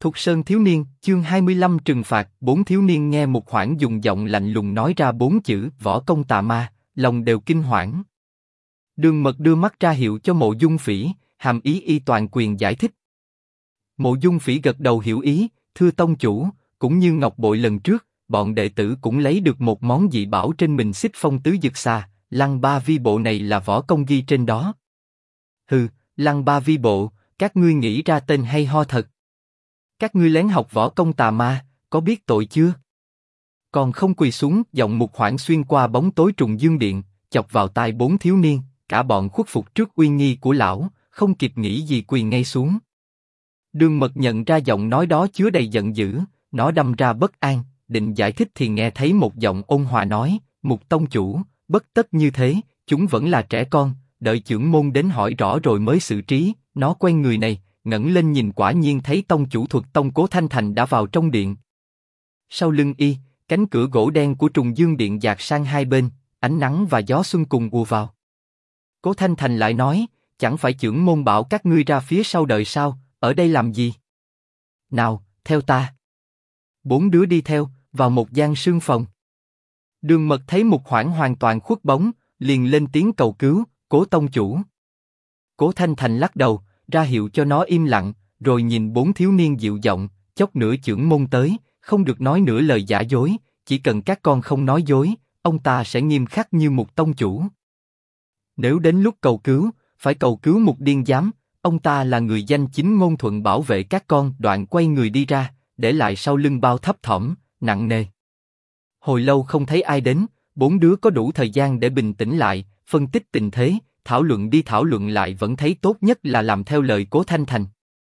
Thục Sơn thiếu niên, chương 25 trừng phạt. Bốn thiếu niên nghe Mục Hoảng dùng giọng lạnh lùng nói ra bốn chữ võ công tà ma, lòng đều kinh hoảng. Đường Mật đưa mắt ra hiệu cho Mộ Dung Phỉ, hàm ý y toàn quyền giải thích. Mộ Dung Phỉ gật đầu hiểu ý, thưa tông chủ, cũng như ngọc bội lần trước, bọn đệ tử cũng lấy được một món dị bảo trên mình Xích Phong Tứ Dực Xà, Lăng Ba Vi Bộ này là võ công ghi trên đó. Hừ, Lăng Ba Vi Bộ, các ngươi nghĩ ra tên hay ho thật. Các ngươi lén học võ công tà ma, có biết tội chưa? Còn không quỳ xuống. Giọng Mục Hoảng xuyên qua bóng tối Trùng Dương Điện, chọc vào tai bốn thiếu niên, cả bọn khuất phục trước uy nghi của lão, không kịp nghĩ gì quỳ ngay xuống. Đường Mật nhận ra giọng nói đó chứa đầy giận dữ, nó đâm ra bất an, định giải thích thì nghe thấy một giọng ôn hòa nói, Mục tông chủ, bất tất như thế, chúng vẫn là trẻ con, đợi chưởng môn đến hỏi rõ rồi mới xử trí. Nó quen người này, ngẩng lên nhìn quả nhiên thấy tông chủ Thuật Tông Cố Thanh Thành đã vào trong điện. Sau lưng y, cánh cửa gỗ đen của Trùng Dương Điện dạt sang hai bên, ánh nắng và gió xuân cùng ùa vào. Cố Thanh Thành lại nói, chẳng phải chưởng môn bảo các ngươi ra phía sau đợi sao, ở đây làm gì? Nào, theo ta. Bốn đứa đi theo, vào một gian sương phòng. Đường Mật thấy Mục Hoảng hoàn toàn khuất bóng, liền lên tiếng cầu cứu, Cố tông chủ. Cố Thanh Thành lắc đầu, ra hiệu cho nó im lặng, rồi nhìn bốn thiếu niên dịu giọng, chốc nữa chưởng môn tới, không được nói nửa lời giả dối, chỉ cần các con không nói dối, ông ta sẽ nghiêm khắc như Mục tông chủ. Nếu đến lúc cầu cứu, phải cầu cứu Mục điên giám, ông ta là người danh chính ngôn thuận bảo vệ các con. Đoạn quay người đi ra, để lại sau lưng bao thấp thỏm, nặng nề. Hồi lâu không thấy ai đến, bốn đứa có đủ thời gian để bình tĩnh lại, phân tích tình thế, thảo luận đi thảo luận lại vẫn thấy tốt nhất là làm theo lời Cố Thanh Thành.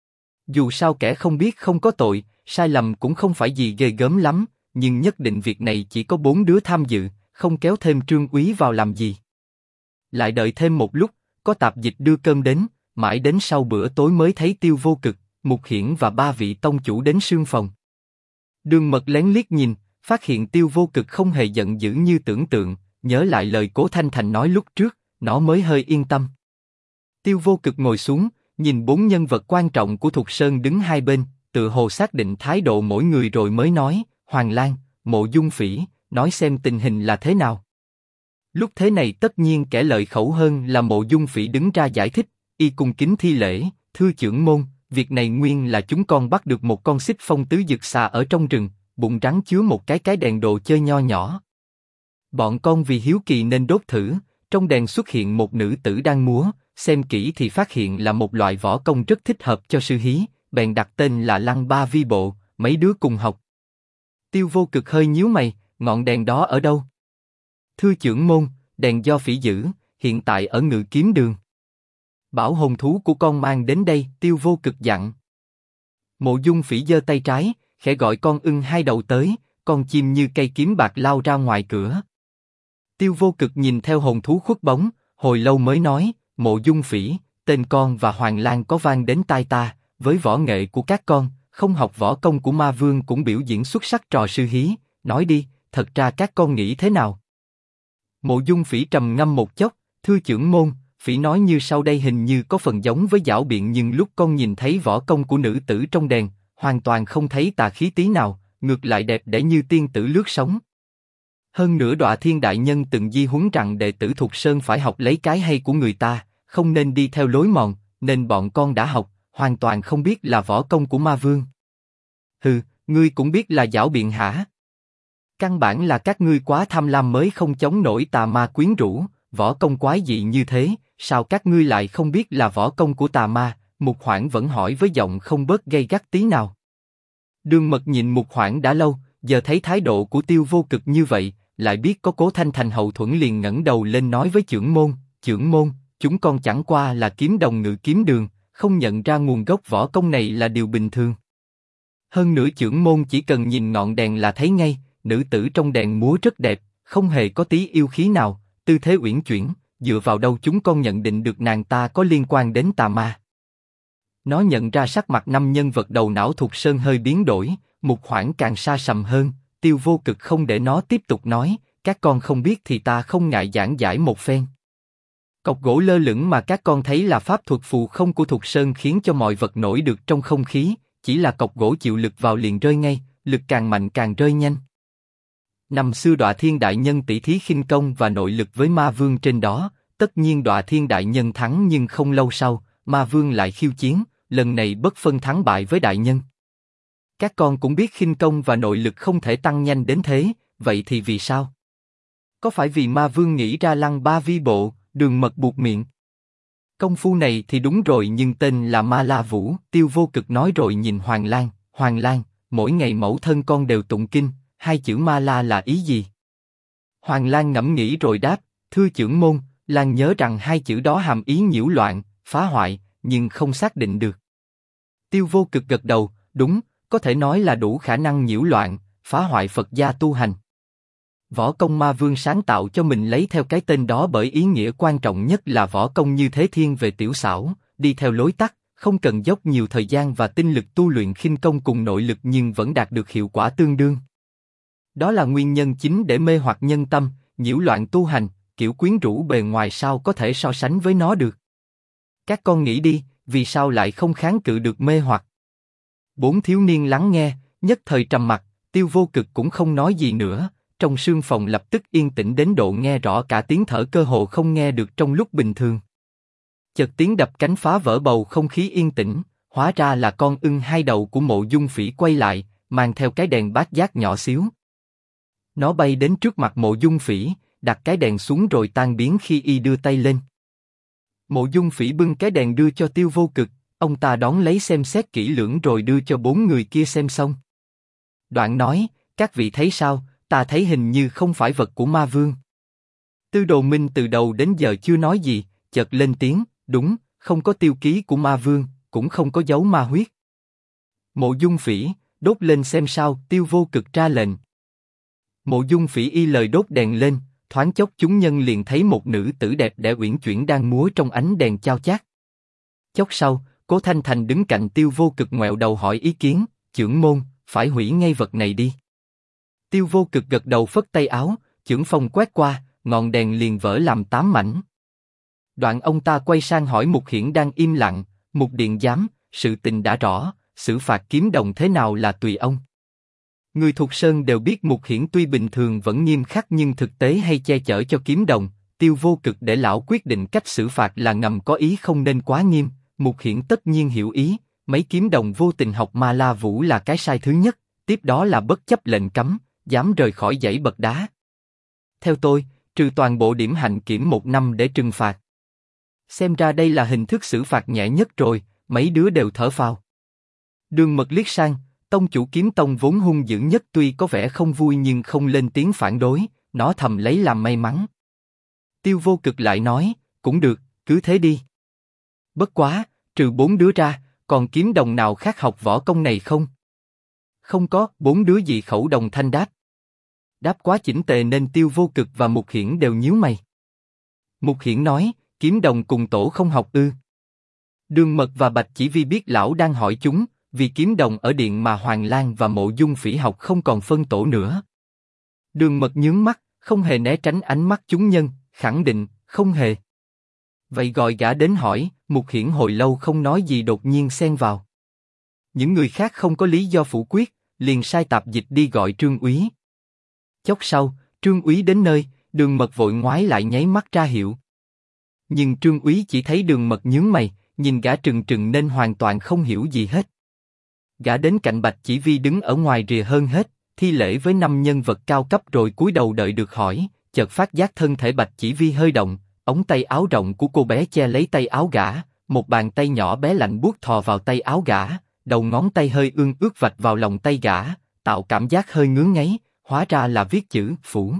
Dù sao kẻ không biết không có tội, sai lầm cũng không phải gì ghê gớm lắm, nhưng nhất định việc này chỉ có bốn đứa tham dự, không kéo thêm Trương Úy vào làm gì. Lại đợi thêm một lúc, có tạp dịch đưa cơm đến, mãi đến sau bữa tối mới thấy Tiêu Vô Cực, Mục Hiển và ba vị tông chủ đến sương phòng. Đường Mật lén liếc nhìn, phát hiện Tiêu Vô Cực không hề giận dữ như tưởng tượng, nhớ lại lời Cố Thanh Thành nói lúc trước, nó mới hơi yên tâm. Tiêu Vô Cực ngồi xuống, nhìn bốn nhân vật quan trọng của Thục Sơn đứng hai bên, tự hồ xác định thái độ mỗi người rồi mới nói, Hoàng Lan, Mộ Dung Phỉ, nói xem tình hình là thế nào. Lúc thế này tất nhiên kẻ lợi khẩu hơn là Mộ Dung Phỉ đứng ra giải thích, y cung kính thi lễ, thưa chưởng môn, việc này nguyên là chúng con bắt được một con Xích Phong Tứ Dực Xà ở trong rừng, bụng rắn chứa một cái đèn đồ chơi nho nhỏ. Bọn con vì hiếu kỳ nên đốt thử, trong đèn xuất hiện một nữ tử đang múa, xem kỹ thì phát hiện là một loại võ công rất thích hợp cho sư hí, bèn đặt tên là Lăng Ba Vi Bộ, mấy đứa cùng học. Tiêu Vô Cực hơi nhíu mày, ngọn đèn đó ở đâu? Thưa chưởng môn, đèn do Phỉ giữ, hiện tại ở Ngự Kiếm Đường. Bảo hồn thú của con mang đến đây. Tiêu Vô Cực dặn. Mộ Dung Phỉ giơ tay trái, khẽ gọi con ưng hai đầu tới, con chim như cây kiếm bạc lao ra ngoài cửa. Tiêu Vô Cực nhìn theo hồn thú khuất bóng, hồi lâu mới nói, Mộ Dung Phỉ, tên con và Hoàng Lan có vang đến tai ta, với võ nghệ của các con, không học võ công của Ma Vương cũng biểu diễn xuất sắc trò sư hí, nói đi, thật ra các con nghĩ thế nào? Mộ Dung Phỉ trầm ngâm một chốc, thưa chưởng môn, Phỉ nói như sau đây hình như có phần giống với giảo biện, nhưng lúc con nhìn thấy võ công của nữ tử trong đèn, hoàn toàn không thấy tà khí tí nào, ngược lại đẹp đẽ như tiên tử lướt sóng. Hơn nữa Đọa Thiên đại nhân từng di huấn rằng đệ tử Thục Sơn phải học lấy cái hay của người ta, không nên đi theo lối mòn, nên bọn con đã học, hoàn toàn không biết là võ công của Ma Vương. Hừ, ngươi cũng biết là giảo biện hả? Căn bản là các ngươi quá tham lam mới không chống nổi tà ma quyến rũ, võ công quái dị như thế, sao các ngươi lại không biết là võ công của tà ma? Mục Hoảng vẫn hỏi với giọng không bớt gay gắt tí nào. Đường Mật nhìn Mục Hoảng đã lâu, giờ thấy thái độ của Tiêu Vô Cực như vậy, lại biết có Cố Thanh Thành hậu thuẫn liền ngẩng đầu lên nói với chưởng môn, chúng con chẳng qua là kiếm đồng Ngự Kiếm Đường, không nhận ra nguồn gốc võ công này là điều bình thường. Hơn nữa chưởng môn chỉ cần nhìn ngọn đèn là thấy ngay, nữ tử trong đèn múa rất đẹp, không hề có tí yêu khí nào, tư thế uyển chuyển, dựa vào đâu chúng con nhận định được nàng ta có liên quan đến tà ma? Nó nhận ra sắc mặt năm nhân vật đầu não Thục Sơn hơi biến đổi, Mục Hoảng càng xa sầm hơn. Tiêu Vô Cực không để nó tiếp tục nói, các con không biết thì ta không ngại giảng giải một phen. Cọc gỗ lơ lửng mà các con thấy là pháp thuật phù không của Thục Sơn khiến cho mọi vật nổi được trong không khí, chỉ là cọc gỗ chịu lực vào liền rơi ngay, lực càng mạnh càng rơi nhanh. Năm xưa Đọa Thiên Đại Nhân tỷ thí khinh công và nội lực với Ma Vương trên đó, tất nhiên Đọa Thiên Đại Nhân thắng, nhưng không lâu sau, Ma Vương lại khiêu chiến, lần này bất phân thắng bại với Đại Nhân. Các con cũng biết khinh công và nội lực không thể tăng nhanh đến thế, vậy thì vì sao? Có phải vì Ma Vương nghĩ ra Lăng Ba Vi Bộ? Đường Mật buột miệng. Công phu này thì đúng rồi, nhưng tên là Ma La Vũ. Tiêu Vô Cực nói rồi nhìn Hoàng Lan. Hoàng Lan, mỗi ngày mẫu thân con đều tụng kinh, hai chữ Ma La là ý gì? Hoàng Lan ngẫm nghĩ rồi đáp, thưa trưởng môn, Lan nhớ rằng hai chữ đó hàm ý nhiễu loạn, phá hoại, nhưng không xác định được. Tiêu Vô Cực gật đầu, đúng, có thể nói là đủ khả năng nhiễu loạn, phá hoại Phật gia tu hành. Võ công Ma Vương sáng tạo cho mình lấy theo cái tên đó bởi ý nghĩa quan trọng nhất là võ công như thế thiên về tiểu xảo, đi theo lối tắt, không cần dốc nhiều thời gian và tinh lực tu luyện khinh công cùng nội lực nhưng vẫn đạt được hiệu quả tương đương. Đó là nguyên nhân chính để mê hoặc nhân tâm, nhiễu loạn tu hành, kiểu quyến rũ bề ngoài sao có thể so sánh với nó được. Các con nghĩ đi, vì sao lại không kháng cự được mê hoặc? Bốn thiếu niên lắng nghe, nhất thời trầm mặc, Tiêu Vô Cực cũng không nói gì nữa. Trong sương phòng lập tức yên tĩnh đến độ nghe rõ cả tiếng thở cơ hồ không nghe được trong lúc bình thường. Chợt tiếng đập cánh phá vỡ bầu không khí yên tĩnh, hóa ra là con ưng hai đầu của Mộ Dung Phỉ quay lại, mang theo cái đèn bát giác nhỏ xíu. Nó bay đến trước mặt Mộ Dung Phỉ, đặt cái đèn xuống rồi tan biến khi y đưa tay lên. Mộ Dung Phỉ bưng cái đèn đưa cho Tiêu Vô Cực, ông ta đón lấy xem xét kỹ lưỡng rồi đưa cho bốn người kia xem xong. Đoạn nói, các vị thấy sao? Ta thấy hình như không phải vật của Ma Vương. Tư Đồ Minh từ đầu đến giờ chưa nói gì, chợt lên tiếng, đúng, không có tiêu ký của Ma Vương, cũng không có dấu ma huyết. Mộ Dung Phỉ, đốt lên xem sao, Tiêu Vô Cực ra lệnh. Mộ Dung Phỉ y lời đốt đèn lên, thoáng chốc chúng nhân liền thấy một nữ tử đẹp đẽ uyển chuyển đang múa trong ánh đèn chao chát. Chốc sau, Cố Thanh Thành đứng cạnh Tiêu Vô Cực ngoẹo đầu hỏi ý kiến, trưởng môn, phải hủy ngay vật này đi. Tiêu Vô Cực gật đầu phất tay áo, chưởng phong quét qua, ngọn đèn liền vỡ làm 8 mảnh. Đoạn ông ta quay sang hỏi Mục Hiển đang im lặng, Mục Điện Giám, sự tình đã rõ, xử phạt Kiếm Đồng thế nào là tùy ông. Người thuộc Sơn đều biết Mục Hiển tuy bình thường vẫn nghiêm khắc nhưng thực tế hay che chở cho Kiếm Đồng, Tiêu Vô Cực để lão quyết định cách xử phạt là ngầm có ý không nên quá nghiêm, Mục Hiển tất nhiên hiểu ý, mấy Kiếm Đồng vô tình học Ma La Vũ là cái sai thứ nhất, tiếp đó là bất chấp lệnh cấm, dám rời khỏi dãy bậc đá. Theo tôi, trừ toàn bộ điểm hạnh kiểm 1 năm để trừng phạt. Xem ra đây là hình thức xử phạt nhẹ nhất rồi, mấy đứa đều thở phào. Đường Mật liếc sang, tông chủ Kiếm Tông vốn hung dữ nhất tuy có vẻ không vui nhưng không lên tiếng phản đối, nó thầm lấy làm may mắn. Tiêu Vô Cực lại nói, cũng được, cứ thế đi. Bất quá, trừ 4 đứa ra, còn Kiếm Đồng nào khác học võ công này không? Không có, 4 đứa dị khẩu đồng thanh đáp. Đáp quá chỉnh tề nên Tiêu Vô Cực và Mục Hiển đều nhíu mày. Mục Hiển nói, Kiếm Đồng cùng tổ không học ư? Đường Mật và Bạch Chỉ Vi biết lão đang hỏi chúng, vì Kiếm Đồng ở điện mà Hoàng Lan và Mộ Dung Phỉ học không còn phân tổ nữa. Đường Mật nhướng mắt, không hề né tránh ánh mắt chúng nhân, khẳng định, không hề. Vậy gọi gã đến hỏi, Mục Hiển hồi lâu không nói gì đột nhiên xen vào. Những người khác không có lý do phủ quyết, liền sai tạp dịch đi gọi Trương Úy. Chốc sau, Trương Úy đến nơi, Đường Mật vội ngoái lại nháy mắt ra hiệu. Nhưng Trương Úy chỉ thấy Đường Mật nhướng mày, nhìn gã trừng trừng nên hoàn toàn không hiểu gì hết. Gã đến cạnh Bạch Chỉ Vi đứng ở ngoài rìa hơn hết, thi lễ với 5 nhân vật cao cấp rồi cúi đầu đợi được hỏi, chợt phát giác thân thể Bạch Chỉ Vi hơi động, ống tay áo rộng của cô bé che lấy tay áo gã, một bàn tay nhỏ bé lạnh buốt thò vào tay áo gã, đầu ngón tay hơi ương ướt vạch vào lòng tay gã, tạo cảm giác hơi ngứa ngáy, hóa ra là viết chữ phủ.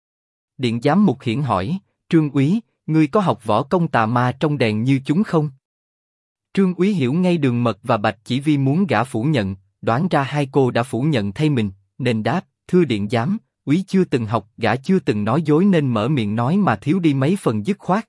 Điện giám Mục Hiển hỏi, Trương Úy, ngươi có học võ công tà ma trong đèn như chúng không? Trương Úy hiểu ngay Đường Mật và Bạch Chỉ Vi muốn gã phủ nhận, đoán ra hai cô đã phủ nhận thay mình, nên đáp, thưa điện giám, Úy chưa từng học, gã chưa từng nói dối nên mở miệng nói mà thiếu đi mấy phần dứt khoát.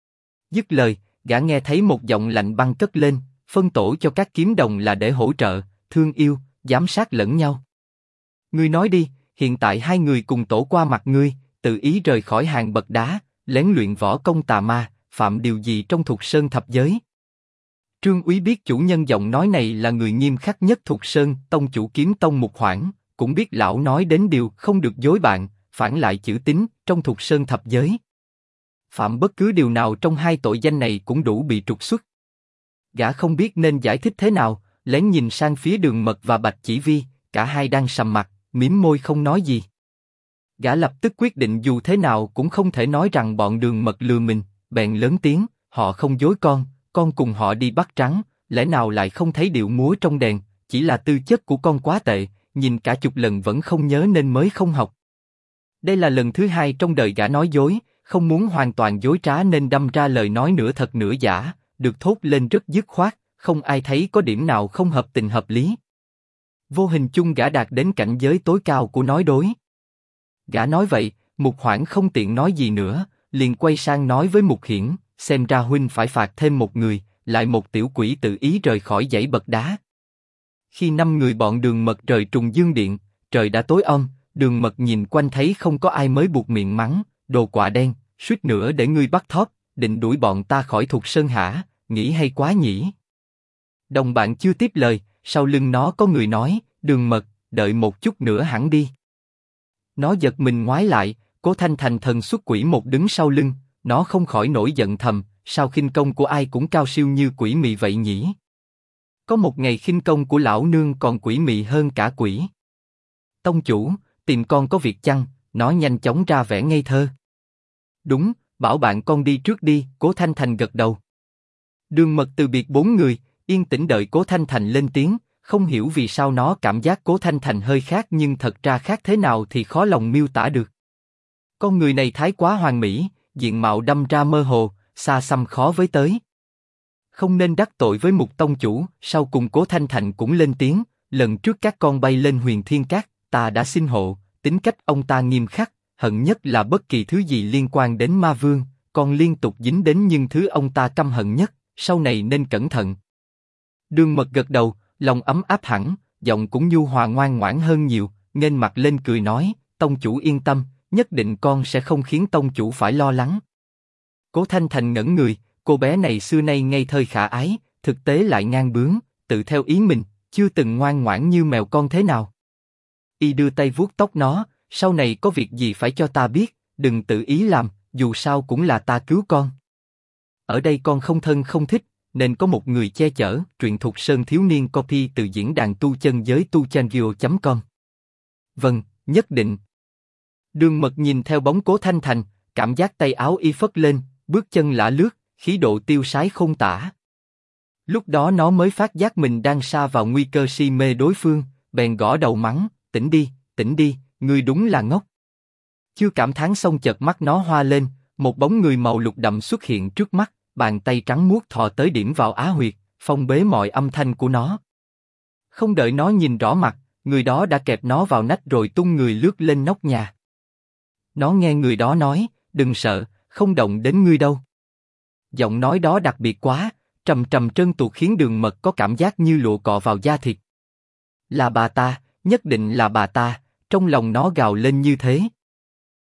Dứt lời, gã nghe thấy một giọng lạnh băng cất lên, phân tổ cho các kiếm đồng là để hỗ trợ, thương yêu, giám sát lẫn nhau. Ngươi nói đi, hiện tại hai người cùng tổ qua mặt ngươi, tự ý rời khỏi hàng bậc đá, lén luyện võ công tà ma, phạm điều gì trong Thục Sơn thập giới? Trương Úy biết chủ nhân giọng nói này là người nghiêm khắc nhất Thục Sơn, tông chủ Kiếm Tông Mục Hoảng, cũng biết lão nói đến điều không được dối bạn, phản lại chữ tín trong Thục Sơn thập giới. Phạm bất cứ điều nào trong hai tội danh này cũng đủ bị trục xuất. Gã không biết nên giải thích thế nào, lén nhìn sang phía Đường Mật và Bạch Chỉ Vi, cả hai đang sầm mặt, mím môi không nói gì. Gã lập tức quyết định dù thế nào cũng không thể nói rằng bọn Đường Mật lừa mình, bèn lớn tiếng, họ không dối con cùng họ đi bắt trắng, lẽ nào lại không thấy điệu múa trong đèn, chỉ là tư chất của con quá tệ, nhìn cả chục lần vẫn không nhớ nên mới không học. Đây là lần thứ hai trong đời gã nói dối, không muốn hoàn toàn dối trá nên đâm ra lời nói nửa thật nửa giả, được thốt lên rất dứt khoát, không ai thấy có điểm nào không hợp tình hợp lý. Vô hình chung gã đạt đến cảnh giới tối cao của nói dối. Gã nói vậy, Mục Hoảng không tiện nói gì nữa, liền quay sang nói với Mục Hiển, xem ra huynh phải phạt thêm một người, lại một tiểu quỷ tự ý rời khỏi dãy bậc đá. Khi 5 người bọn Đường Mật rời Trùng Dương Điện, trời đã tối om, Đường Mật nhìn quanh thấy không có ai mới buộc miệng mắng, đồ quạ đen, suýt nữa để ngươi bắt thóp, định đuổi bọn ta khỏi Thục Sơn hả, nghĩ hay quá nhỉ. Đồng bạn chưa tiếp lời, sau lưng nó có người nói, Đường Mật, đợi một chút nữa hẳn đi. Nó giật mình ngoái lại, Cố Thanh Thành thần xuất quỷ một đứng sau lưng, nó không khỏi nổi giận thầm, sao khinh công của ai cũng cao siêu như quỷ mị vậy nhỉ? Có một ngày khinh công của lão nương còn quỷ mị hơn cả quỷ. Tông chủ, tìm con có việc chăng? Nó nhanh chóng ra vẻ ngây thơ. Đúng, bảo bạn con đi trước đi, Cố Thanh Thành gật đầu. Đường Mật từ biệt 4 người, yên tĩnh đợi Cố Thanh Thành lên tiếng, không hiểu vì sao nó cảm giác Cố Thanh Thành hơi khác nhưng thật ra khác thế nào thì khó lòng miêu tả được. Con người này thái quá hoàn mỹ, diện mạo đâm ra mơ hồ, xa xăm khó với tới. Không nên đắc tội với Mục tông chủ, sau cùng Cố Thanh Thành cũng lên tiếng, lần trước các con bay lên Huyền Thiên Cát, ta đã xin hộ, tính cách ông ta nghiêm khắc, hận nhất là bất kỳ thứ gì liên quan đến ma vương, con liên tục dính đến nhưng thứ ông ta căm hận nhất, sau này nên cẩn thận. Đường Mật gật đầu, lòng ấm áp hẳn, giọng cũng nhu hòa ngoan ngoãn hơn nhiều, nghênh mặt lên cười nói, tông chủ yên tâm, nhất định con sẽ không khiến tông chủ phải lo lắng. Cố Thanh Thành ngẩn người, cô bé này xưa nay ngây thơ khả ái, thực tế lại ngang bướng, tự theo ý mình, chưa từng ngoan ngoãn như mèo con thế nào. Y đưa tay vuốt tóc nó, sau này có việc gì phải cho ta biết, đừng tự ý làm, dù sao cũng là ta cứu con. Ở đây con không thân không thích, nên có một người che chở. Truyện Thục Sơn thiếu niên copy từ diễn đàn tu chân giới tuchanvio.com. Vâng, nhất định. Đường Mật nhìn theo bóng Cố Thanh Thành, cảm giác tay áo y phất lên, bước chân lả lướt, khí độ tiêu sái không tả. Lúc đó nó mới phát giác mình đang sa vào nguy cơ si mê đối phương, bèn gõ đầu mắng, tỉnh đi, ngươi đúng là ngốc. Chưa cảm thán xong chợt mắt nó hoa lên, một bóng người màu lục đậm xuất hiện trước mắt, bàn tay trắng muốt thò tới điểm vào á huyệt, phong bế mọi âm thanh của nó. Không đợi nó nhìn rõ mặt, người đó đã kẹp nó vào nách rồi tung người lướt lên nóc nhà. Nó nghe người đó nói, đừng sợ, không động đến ngươi đâu. Giọng nói đó đặc biệt quá, trầm trầm trơn tuột khiến Đường Mật có cảm giác như lụa cọ vào da thịt. Là bà ta, nhất định là bà ta, trong lòng nó gào lên như thế.